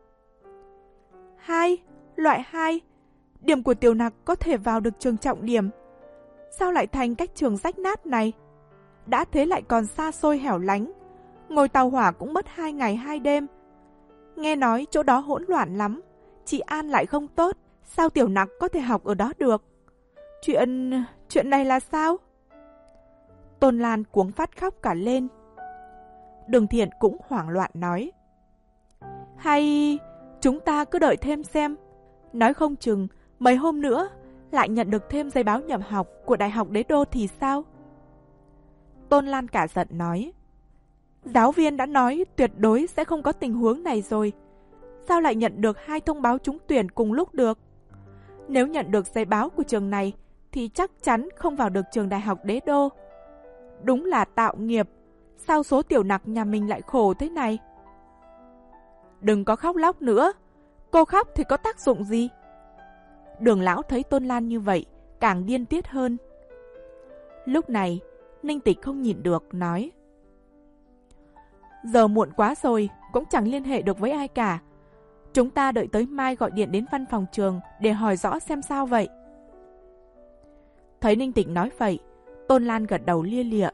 Hai, loại hai, điểm của Tiểu Nặc có thể vào được trường trọng điểm. Sao lại thành cách trường rách nát này? Đã thế lại còn xa xôi hẻo lánh, ngồi tàu hỏa cũng mất hai ngày hai đêm. Nghe nói chỗ đó hỗn loạn lắm, chị An lại không tốt, sao Tiểu Nặc có thể học ở đó được? Chuyện... chuyện này là sao? Tôn Lan cuống phát khóc cả lên. Đường Thiện cũng hoảng loạn nói. Hay chúng ta cứ đợi thêm xem, nói không chừng mấy hôm nữa lại nhận được thêm giấy báo nhập học của Đại học Đế Đô thì sao? Tôn Lan cả giận nói. Giáo viên đã nói tuyệt đối sẽ không có tình huống này rồi. Sao lại nhận được hai thông báo trúng tuyển cùng lúc được? Nếu nhận được giấy báo của trường này thì chắc chắn không vào được trường Đại học Đế Đô. Đúng là tạo nghiệp. Sao số Tiểu Nặc nhà mình lại khổ thế này? Đừng có khóc lóc nữa. Cô khóc thì có tác dụng gì? Đường Lão thấy Tôn Lan như vậy, càng điên tiết hơn. Lúc này, Ninh Tịch không nhịn được, nói. Giờ muộn quá rồi, cũng chẳng liên hệ được với ai cả. Chúng ta đợi tới mai gọi điện đến văn phòng trường để hỏi rõ xem sao vậy. Thấy Ninh Tịch nói vậy, Tôn Lan gật đầu lia lịa.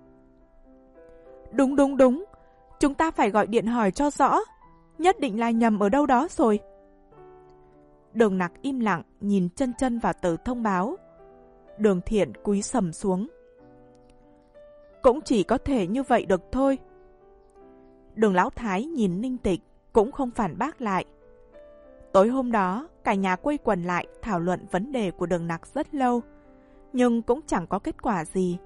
Đúng đúng đúng, chúng ta phải gọi điện hỏi cho rõ, nhất định là nhầm ở đâu đó rồi. Đường Nặc im lặng nhìn chân chân vào tờ thông báo. Đường Thiện cúi sầm xuống. Cũng chỉ có thể như vậy được thôi. Đường Lão Thái nhìn Ninh Tịch cũng không phản bác lại. Tối hôm đó, cả nhà quây quần lại thảo luận vấn đề của Đường Nặc rất lâu, nhưng cũng chẳng có kết quả gì.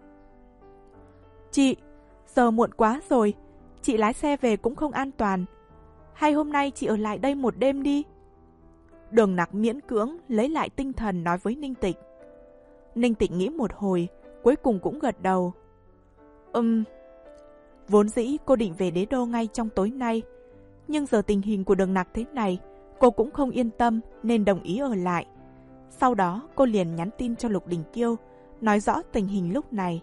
Chị, giờ muộn quá rồi, chị lái xe về cũng không an toàn. Hay hôm nay chị ở lại đây một đêm đi. Đường Nặc miễn cưỡng lấy lại tinh thần nói với Ninh Tịch. Ninh Tịch nghĩ một hồi, cuối cùng cũng gật đầu. Ừm, vốn dĩ cô định về Đế Đô ngay trong tối nay, nhưng giờ tình hình của Đường Nặc thế này, cô cũng không yên tâm nên đồng ý ở lại. Sau đó cô liền nhắn tin cho Lục Đình Kiêu, nói rõ tình hình lúc này.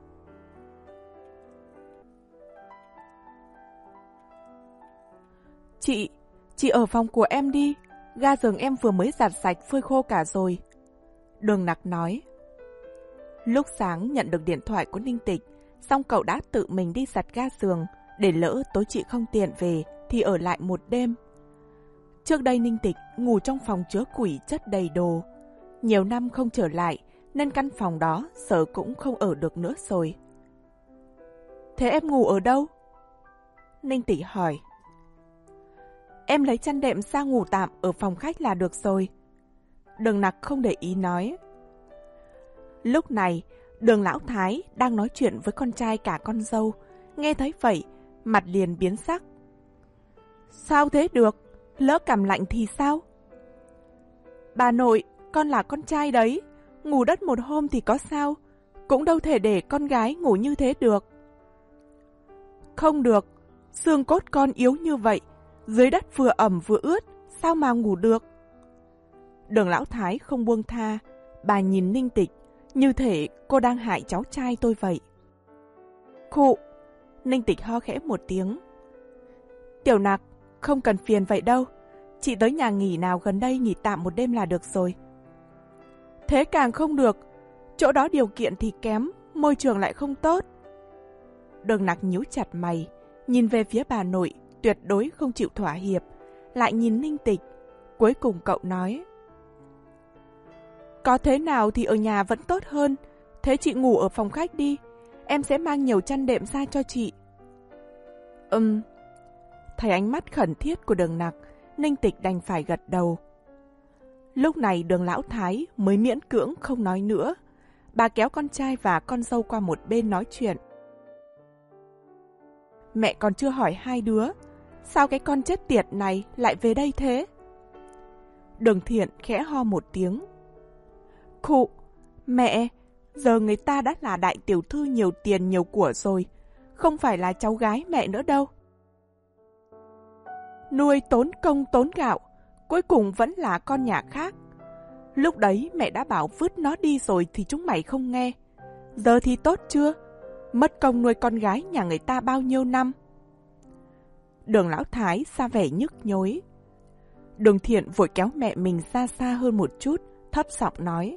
Chị, chị ở phòng của em đi, ga giường em vừa mới giặt sạch phơi khô cả rồi. Đường Nặc nói. Lúc sáng nhận được điện thoại của Ninh Tịch, xong cậu đã tự mình đi giặt ga giường, để lỡ tối chị không tiện về thì ở lại một đêm. Trước đây Ninh Tịch ngủ trong phòng chứa củi chất đầy đồ. Nhiều năm không trở lại nên căn phòng đó sợ cũng không ở được nữa rồi. Thế em ngủ ở đâu? Ninh Tịch hỏi. Em lấy chăn đệm ra ngủ tạm ở phòng khách là được rồi. Đường Nặc không để ý nói. Lúc này, Đường Lão Thái đang nói chuyện với con trai cả con dâu. Nghe thấy vậy, mặt liền biến sắc. Sao thế được? Lỡ cảm lạnh thì sao? Bà nội, con là con trai đấy. Ngủ đất một hôm thì có sao? Cũng đâu thể để con gái ngủ như thế được. Không được. Xương cốt con yếu như vậy. Dưới đất vừa ẩm vừa ướt. Sao mà ngủ được? Đường Lão Thái không buông tha. Bà nhìn Ninh Tịch. Như thể cô đang hại cháu trai tôi vậy. Khụ. Ninh Tịch ho khẽ một tiếng. Tiểu Nặc, không cần phiền vậy đâu. Chị tới nhà nghỉ nào gần đây nghỉ tạm một đêm là được rồi. Thế càng không được. Chỗ đó điều kiện thì kém, môi trường lại không tốt. Đường Nặc nhíu chặt mày, nhìn về phía bà nội, tuyệt đối không chịu thỏa hiệp. Lại nhìn Ninh Tịch. Cuối cùng cậu nói. Có thế nào thì ở nhà vẫn tốt hơn. Thế chị ngủ ở phòng khách đi. Em sẽ mang nhiều chăn đệm ra cho chị. Ừm. Thấy ánh mắt khẩn thiết của Đường Nặc, Ninh Tịch đành phải gật đầu. Lúc này Đường Lão Thái mới miễn cưỡng không nói nữa. Bà kéo con trai và con dâu qua một bên nói chuyện. Mẹ còn chưa hỏi hai đứa, sao cái con chết tiệt này lại về đây thế? Đường Thiện khẽ ho một tiếng. Khụ, mẹ, giờ người ta đã là đại tiểu thư nhiều tiền nhiều của rồi, không phải là cháu gái mẹ nữa đâu. Nuôi tốn công tốn gạo, cuối cùng vẫn là con nhà khác. Lúc đấy mẹ đã bảo vứt nó đi rồi thì chúng mày không nghe. Giờ thì tốt chưa? Mất công nuôi con gái nhà người ta bao nhiêu năm. Đường Lão Thái ra vẻ nhức nhối. Đường Thiện vội kéo mẹ mình ra xa hơn một chút, thấp giọng nói.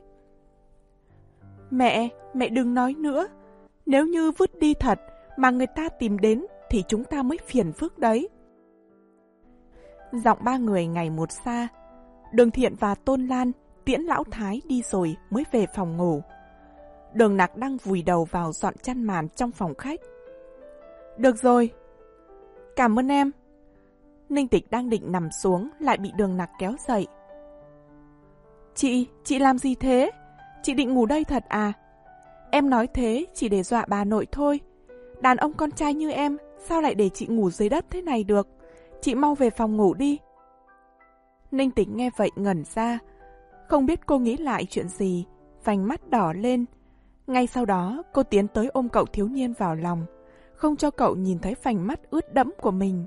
Mẹ, mẹ đừng nói nữa. Nếu như vứt đi thật mà người ta tìm đến thì chúng ta mới phiền phức đấy. Giọng ba người ngày một xa. Đường Thiện và Tôn Lan tiễn Lão Thái đi rồi mới về phòng ngủ. Đường Nặc đang vùi đầu vào dọn chăn màn trong phòng khách. Được rồi. Cảm ơn em. Ninh Tịch đang định nằm xuống lại bị Đường Nặc kéo dậy. Chị, chị làm gì thế? Chị định ngủ đây thật à? Em nói thế chỉ để dọa bà nội thôi. Đàn ông con trai như em sao lại để chị ngủ dưới đất thế này được? Chị mau về phòng ngủ đi. Ninh Tịch nghe vậy ngẩn ra. Không biết cô nghĩ lại chuyện gì, vành mắt đỏ lên. Ngay sau đó cô tiến tới ôm cậu thiếu niên vào lòng, không cho cậu nhìn thấy vành mắt ướt đẫm của mình.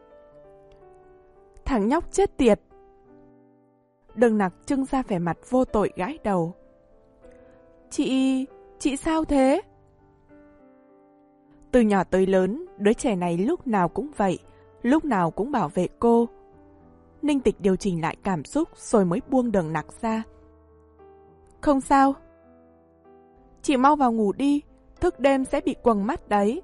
Thằng nhóc chết tiệt. Đường Nặc trưng ra vẻ mặt vô tội gãi đầu. Chị... chị sao thế? Từ nhỏ tới lớn, đứa trẻ này lúc nào cũng vậy, lúc nào cũng bảo vệ cô. Ninh Tịch điều chỉnh lại cảm xúc rồi mới buông Đường Nặc ra. Không sao. Chị mau vào ngủ đi, thức đêm sẽ bị quầng mắt đấy.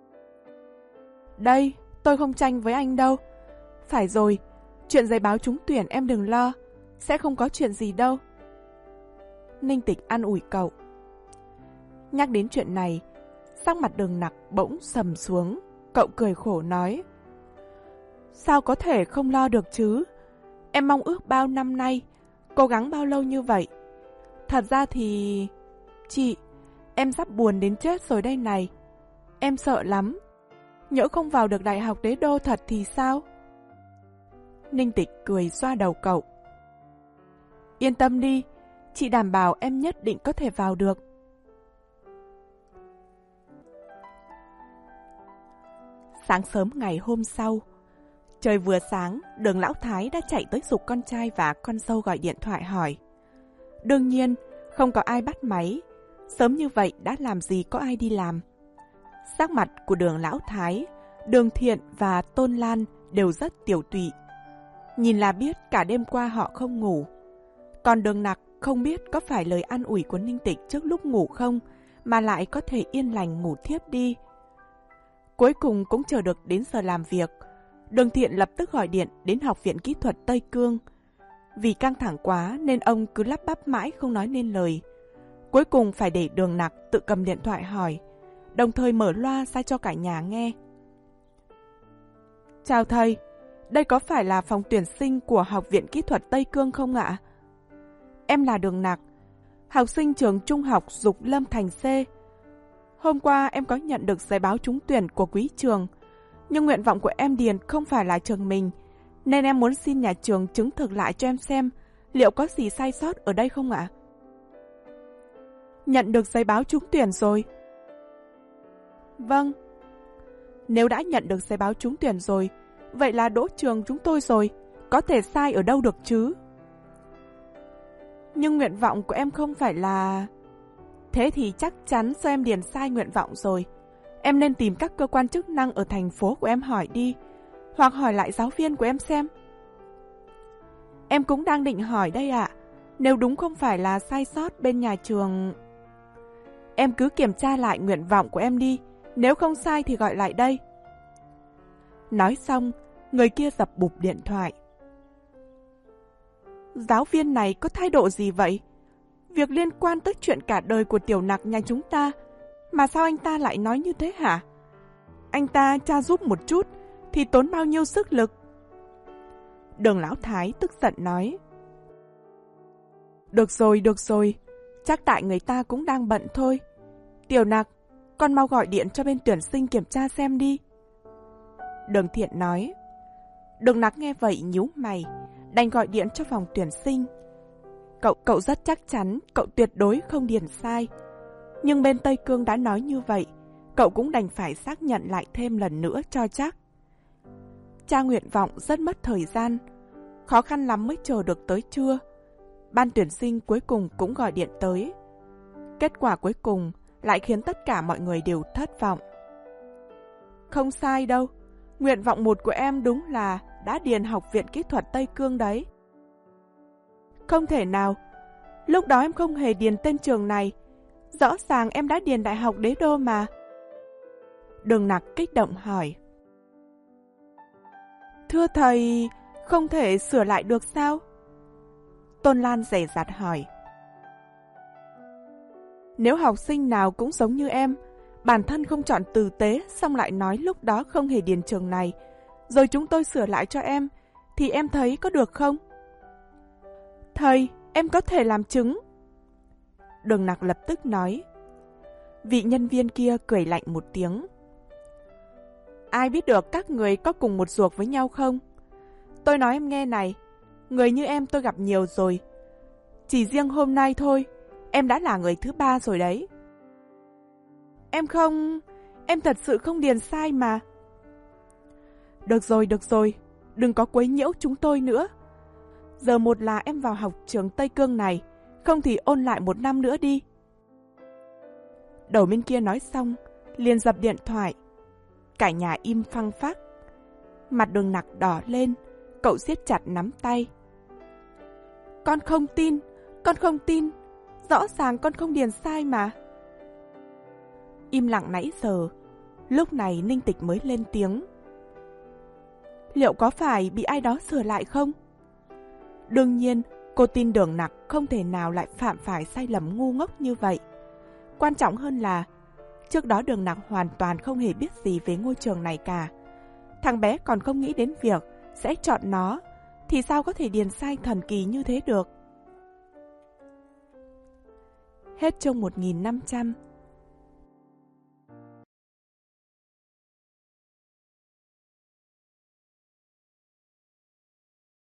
Đây, tôi không tranh với anh đâu. Phải rồi, chuyện giấy báo trúng tuyển em đừng lo, sẽ không có chuyện gì đâu. Ninh Tịch an ủi cậu. Nhắc đến chuyện này, sắc mặt Đường Nặc bỗng sầm xuống, cậu cười khổ nói. Sao có thể không lo được chứ? Em mong ước bao năm nay, cố gắng bao lâu như vậy. Thật ra thì... Chị, em sắp buồn đến chết rồi đây này. Em sợ lắm. Nhỡ không vào được đại học đế đô thật thì sao? Ninh Tịch cười xoa đầu cậu. Yên tâm đi, chị đảm bảo em nhất định có thể vào được. Sáng sớm ngày hôm sau, trời vừa sáng, Đường Lão Thái đã chạy tới giục con trai và con dâu gọi điện thoại hỏi. Đương nhiên, không có ai bắt máy. Sớm như vậy đã làm gì có ai đi làm. Sắc mặt của Đường Lão Thái, Đường Thiện và Tôn Lan đều rất tiểu tụy. Nhìn là biết cả đêm qua họ không ngủ. Còn Đường Nặc không biết có phải lời an ủi của Ninh Tịch trước lúc ngủ không, mà lại có thể yên lành ngủ thiếp đi. Cuối cùng cũng chờ được đến giờ làm việc. Đường Thiện lập tức gọi điện đến Học viện Kỹ thuật Tây Cương. Vì căng thẳng quá nên ông cứ lắp bắp mãi không nói nên lời. Cuối cùng phải để Đường Nặc tự cầm điện thoại hỏi, đồng thời mở loa ra cho cả nhà nghe. Chào thầy, đây có phải là phòng tuyển sinh của Học viện Kỹ thuật Tây Cương không ạ? Em là Đường Nặc, học sinh trường trung học Dục Lâm Thành C. Hôm qua em có nhận được giấy báo trúng tuyển của quý trường, nhưng nguyện vọng của em điền không phải là trường mình, nên em muốn xin nhà trường chứng thực lại cho em xem liệu có gì sai sót ở đây không ạ? Nhận được giấy báo trúng tuyển rồi. Vâng. Nếu đã nhận được giấy báo trúng tuyển rồi, vậy là đỗ trường chúng tôi rồi, có thể sai ở đâu được chứ? Nhưng nguyện vọng của em không phải là... Thế thì chắc chắn do em điền sai nguyện vọng rồi. Em nên tìm các cơ quan chức năng ở thành phố của em hỏi đi, hoặc hỏi lại giáo viên của em xem. Em cũng đang định hỏi đây ạ. Nếu đúng không phải là sai sót bên nhà trường... Em cứ kiểm tra lại nguyện vọng của em đi, nếu không sai thì gọi lại đây. Nói xong, người kia dập bụp điện thoại. Giáo viên này có thái độ gì vậy? Việc liên quan tới chuyện cả đời của Tiểu Nặc nhà chúng ta, mà sao anh ta lại nói như thế hả? Anh ta tra giúp một chút thì tốn bao nhiêu sức lực? Đường Lão Thái tức giận nói. Được rồi, được rồi, chắc tại người ta cũng đang bận thôi. Tiểu Nặc, con mau gọi điện cho bên tuyển sinh kiểm tra xem đi. Đường Thiện nói. Đường Nặc nghe vậy nhíu mày, đành gọi điện cho phòng tuyển sinh. Cậu cậu rất chắc chắn cậu tuyệt đối không điền sai. Nhưng bên Tây Cương đã nói như vậy, cậu cũng đành phải xác nhận lại thêm lần nữa cho chắc. Tra nguyện vọng rất mất thời gian, khó khăn lắm mới chờ được tới trưa. Ban tuyển sinh cuối cùng cũng gọi điện tới. Kết quả cuối cùng lại khiến tất cả mọi người đều thất vọng. Không sai đâu, nguyện vọng một của em đúng là đã điền Học viện Kỹ thuật Tây Cương đấy. Không thể nào, lúc đó em không hề điền tên trường này, rõ ràng em đã điền Đại học Đế Đô mà. Đường Nặc kích động hỏi. Thưa thầy, không thể sửa lại được sao? Tôn Lan dè dặt hỏi. Nếu học sinh nào cũng giống như em, bản thân không chọn tử tế xong lại nói lúc đó không hề điền trường này, rồi chúng tôi sửa lại cho em, thì em thấy có được không? Thầy, em có thể làm chứng. Đường Nặc lập tức nói. Vị nhân viên kia cười lạnh một tiếng. Ai biết được các người có cùng một ruột với nhau không? Tôi nói em nghe này, người như em tôi gặp nhiều rồi. Chỉ riêng hôm nay thôi, em đã là người thứ ba rồi đấy. Em không... Em thật sự không điền sai mà. Được rồi, được rồi, đừng có quấy nhiễu chúng tôi nữa. Giờ một là em vào học trường Tây Cương này, không thì ôn lại một năm nữa đi. Đầu bên kia nói xong, liền dập điện thoại. Cả nhà im phăng phắc. Mặt Đường Nặc đỏ lên, Cậu siết chặt nắm tay. Con không tin, con không tin. Rõ ràng con không điền sai mà. Im lặng nãy giờ. Lúc này Ninh Tịch mới lên tiếng. Liệu có phải bị ai đó sửa lại không? Đương nhiên, cô tin Đường Nặc không thể nào lại phạm phải sai lầm ngu ngốc như vậy. Quan trọng hơn là, trước đó Đường Nặc hoàn toàn không hề biết gì về ngôi trường này cả. Thằng bé còn không nghĩ đến việc sẽ chọn nó, thì sao có thể điền sai thần kỳ như thế được? Hết chương một nghìn năm trăm.